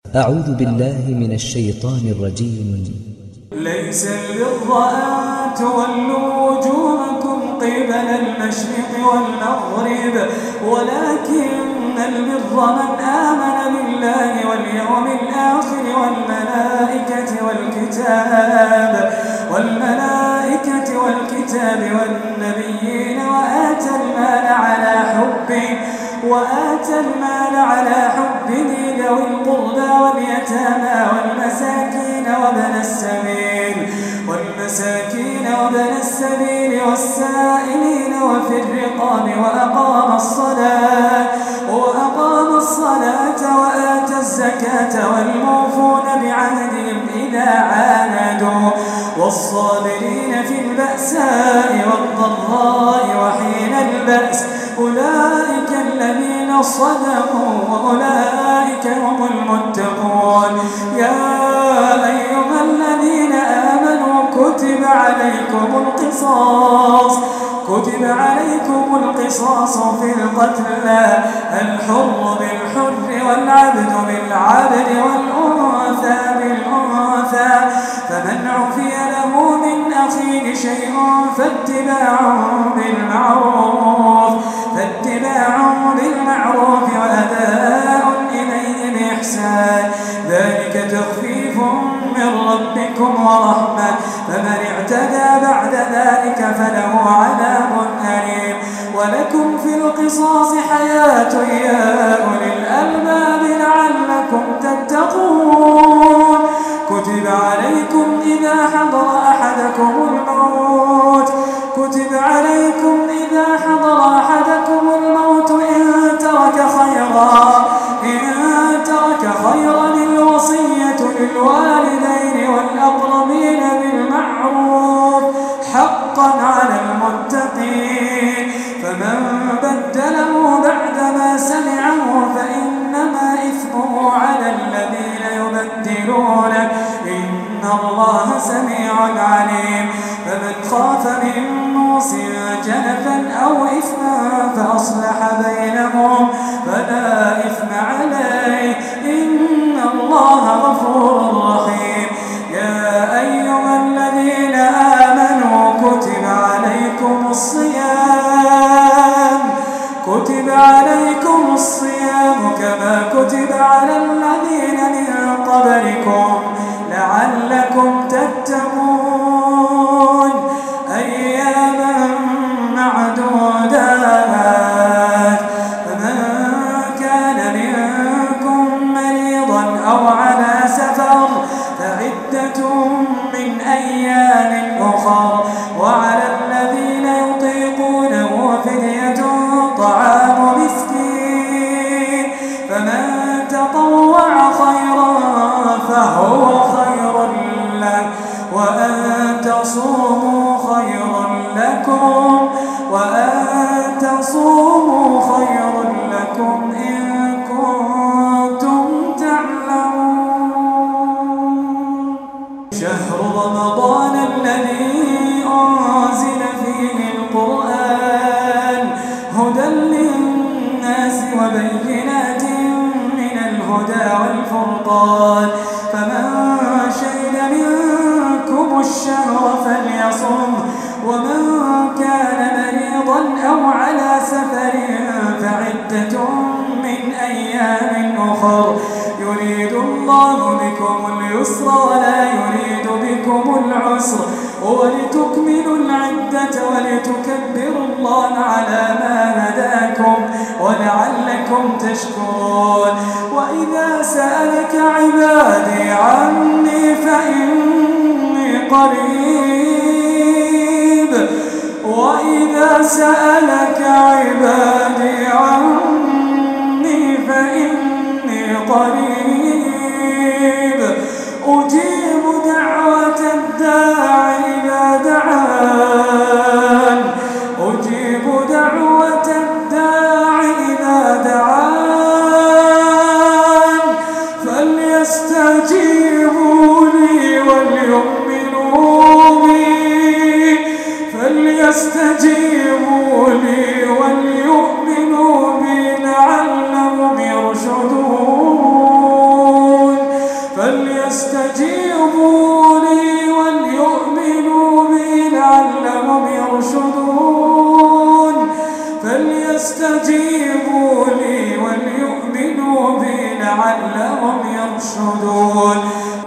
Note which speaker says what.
Speaker 1: أعوذ بالله من الشيطان الرجيم.
Speaker 2: ليس البر أن تولوا وجوهكم قبل المشرق والمغرب ولكن البر من آمن بالله واليوم الآخر والملائكة والنبيين وآتى المال على حبه ذوي القربى واليتامى والمساكين وابن السبيل والسائلين وفي الرقاب وأقام الصلاة وآتى الزكاة والموفون بعهدهم إذا عاهدوا والصابرين في البأساء والضراء وحين البأس أولئك الذين صدقوا وأولئك هم المتقون. يا أيها الذين آمنوا كتب عليكم القصاص في القتلى الحر بالحر والعبد بالعبد والأنثى بالأنثى فمن عفي له من أخيه شيء فاتباع بالمعروف وأداء إليه بإحسان ذلك تخفيف من ربكم ورحمة فمن اعتدى بعد ذلك فله عذاب أليم. ولكم في القصاص حياة يا أولي الألباب لعلكم تتقون. كتب عليكم إذا حضر أحدكم الموت إن ترك خيرا الوصية للوالدين والأقربين بالمعروف حقا على المتقين فمن بدله بعدما سمعه فإنما إثمه على الذين يبدلونه إن الله سميع عليم. فمن خاف من موص جنفا أو إثما فأصلح بينهم فلا إثم عليه إن الله غفور رحيم. يا أيها الذين آمنوا كتب عليكم الصيام كما كتب على الذين من قبلكم لعلكم تتقون أياما معدودات. فمن كان منكم مريضا أو على سفر فعدة من أيام أخر وعلى الذين يطيقونه فدية طعام مسكين فمن تطوع خيرا فهو خير له وأن تصوموا خير لكم إن كنتم تعلمون. شهر رمضان الذي أنزل فيه القرآن هدى للناس وبينات من الهدى والفرقان فمن شهد منكم الشهر فليصم ومن كان مريضا أو على سفر فعدة من أيام أخر يريد الله بكم اليسر ولا يريد بكم العسر ولتكملوا العدة ولتكبروا الله على ما هداكم ولعلكم تشكرون. وإذا سألك عبادي عني فإني قريب أجيب دعوة الداع إذا دعان فليستجيبوا لي وليؤمنوا بي لعلهم يرشدون. فليستجيبوا لي وليؤمنوا بي لعلهم يرشدون فليستجيبوا لي وليؤمنوا بي لعلهم يرشدون